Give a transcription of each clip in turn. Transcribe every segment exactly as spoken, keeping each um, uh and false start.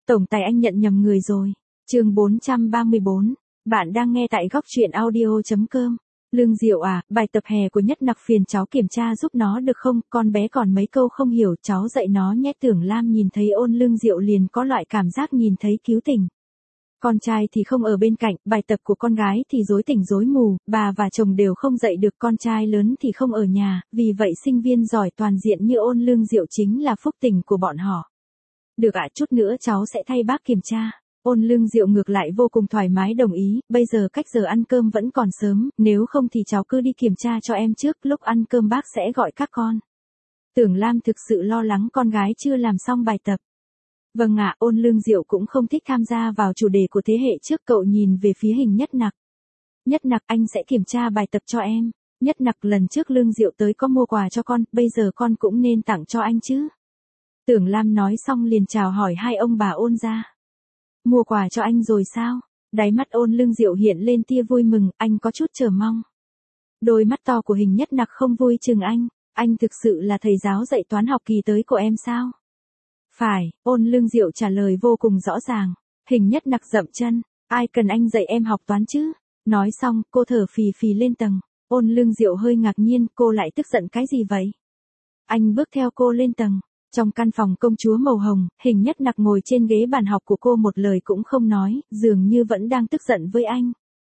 Tổng tài anh nhận nhầm người rồi. Chương bốn trăm ba mươi bốn. Bạn đang nghe tại góc truyện audio chấm com. Lương Diệu à, bài tập hè của Nhất Nặc phiền cháu kiểm tra giúp nó được không? Con bé còn mấy câu không hiểu, cháu dạy nó nhé. Tưởng Lam nhìn thấy ôn Lương Diệu liền có loại cảm giác nhìn thấy cứu tình. Con trai thì không ở bên cạnh, bài tập của con gái thì rối tỉnh rối mù, bà và chồng đều không dạy được, con trai lớn thì không ở nhà, vì vậy sinh viên giỏi toàn diện như ôn Lương Diệu chính là phúc tình của bọn họ. Được ạ, chút nữa cháu sẽ thay bác kiểm tra. Ôn Lương Diệu ngược lại vô cùng thoải mái đồng ý, bây giờ cách giờ ăn cơm vẫn còn sớm, nếu không thì cháu cứ đi kiểm tra cho em trước, lúc ăn cơm bác sẽ gọi các con. Tưởng Lam thực sự lo lắng con gái chưa làm xong bài tập. Vâng ạ, ôn Lương Diệu cũng không thích tham gia vào chủ đề của thế hệ trước, cậu nhìn về phía Hình Nhất Nặc. Nhất Nặc, anh sẽ kiểm tra bài tập cho em. Nhất Nặc, lần trước Lương Diệu tới có mua quà cho con, bây giờ con cũng nên tặng cho anh chứ. Tưởng Lam nói xong liền chào hỏi hai ông bà ôn ra. Mua quà cho anh rồi sao? Đáy mắt ôn Lương Diệu hiện lên tia vui mừng, anh có chút chờ mong. Đôi mắt to của Hình Nhất Nặc không vui chừng anh, anh thực sự là thầy giáo dạy toán học kỳ tới của em sao? Phải, ôn Lương Diệu trả lời vô cùng rõ ràng. Hình Nhất Nặc dậm chân, ai cần anh dạy em học toán chứ? Nói xong, cô thở phì phì lên tầng. Ôn Lương Diệu hơi ngạc nhiên, cô lại tức giận cái gì vậy? Anh bước theo cô lên tầng. Trong căn phòng công chúa màu hồng, Hình Nhất Nặc ngồi trên ghế bàn học của cô một lời cũng không nói, dường như vẫn đang tức giận với anh.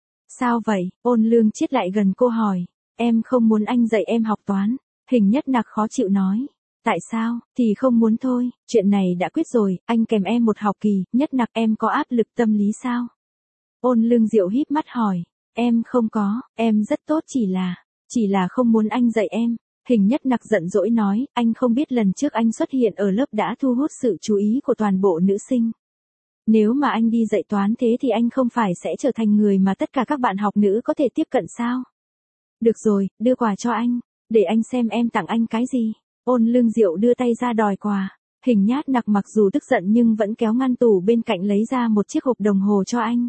Sao vậy? Ôn Lương Chiết lại gần cô hỏi. Em không muốn anh dạy em học toán. Hình Nhất Nặc khó chịu nói. Tại sao? Thì không muốn thôi, chuyện này đã quyết rồi, anh kèm em một học kỳ. Nhất Nặc, em có áp lực tâm lý sao? Ôn Lương Diệu híp mắt hỏi. Em không có, em rất tốt, chỉ là, chỉ là không muốn anh dạy em. Hình Nhất Nặc giận dỗi nói, anh không biết lần trước anh xuất hiện ở lớp đã thu hút sự chú ý của toàn bộ nữ sinh. Nếu mà anh đi dạy toán thế thì anh không phải sẽ trở thành người mà tất cả các bạn học nữ có thể tiếp cận sao? Được rồi, đưa quà cho anh, để anh xem em tặng anh cái gì. Ôn Lương Diệu đưa tay ra đòi quà. Hình Nhất Nặc mặc dù tức giận nhưng vẫn kéo ngăn tủ bên cạnh lấy ra một chiếc hộp đồng hồ cho anh.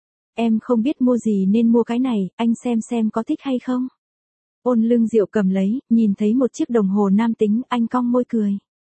Em không biết mua gì nên mua cái này, anh xem xem có thích hay không. Ôn Lương Diệu cầm lấy, nhìn thấy một chiếc đồng hồ nam tính, anh cong môi cười.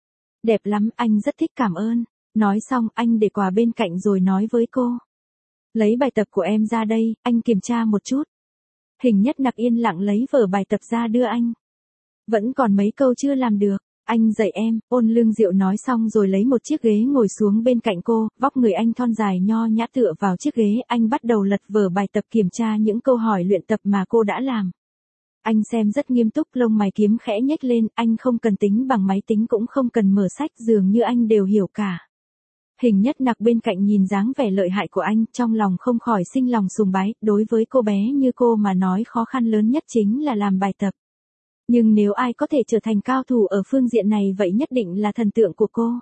Đẹp lắm, anh rất thích, cảm ơn. Nói xong, anh để quà bên cạnh rồi nói với cô. Lấy bài tập của em ra đây, anh kiểm tra một chút. Hình Nhất Nặc yên lặng lấy vở bài tập ra đưa anh. Vẫn còn mấy câu chưa làm được, anh dạy em. Ôn Lương Diệu nói xong rồi lấy một chiếc ghế ngồi xuống bên cạnh cô, vóc người anh thon dài nho nhã tựa vào chiếc ghế, anh bắt đầu lật vở bài tập kiểm tra những câu hỏi luyện tập mà cô đã làm. Anh xem rất nghiêm túc, lông mày kiếm khẽ nhếch lên, anh không cần tính bằng máy tính cũng không cần mở sách, dường như anh đều hiểu cả. Hình Nhất Nặc bên cạnh nhìn dáng vẻ lợi hại của anh, trong lòng không khỏi sinh lòng sùng bái, đối với cô bé như cô mà nói khó khăn lớn nhất chính là làm bài tập. Nhưng nếu ai có thể trở thành cao thủ ở phương diện này vậy nhất định là thần tượng của cô.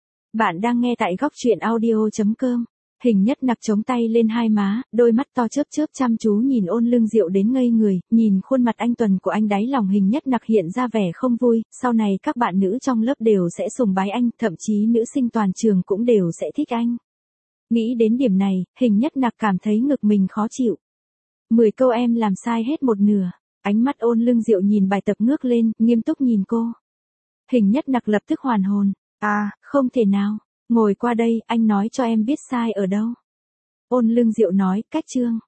Bạn đang nghe tại góc truyện audio chấm com. Hình Nhất Nặc chống tay lên hai má, đôi mắt to chớp chớp chăm chú nhìn ôn Lương Diệu đến ngây người, nhìn khuôn mặt anh tuần của anh, đáy lòng Hình Nhất Nặc hiện ra vẻ không vui, sau này các bạn nữ trong lớp đều sẽ sùng bái anh, thậm chí nữ sinh toàn trường cũng đều sẽ thích anh. Nghĩ đến điểm này, Hình Nhất Nặc cảm thấy ngực mình khó chịu. Mười câu em làm sai hết một nửa, ánh mắt ôn Lương Diệu nhìn bài tập ngước lên, nghiêm túc nhìn cô. Hình Nhất Nặc lập tức hoàn hồn, à, không thể nào. Ngồi qua đây, anh nói cho em biết sai ở đâu. Ôn Lương Diệu nói, cách chương.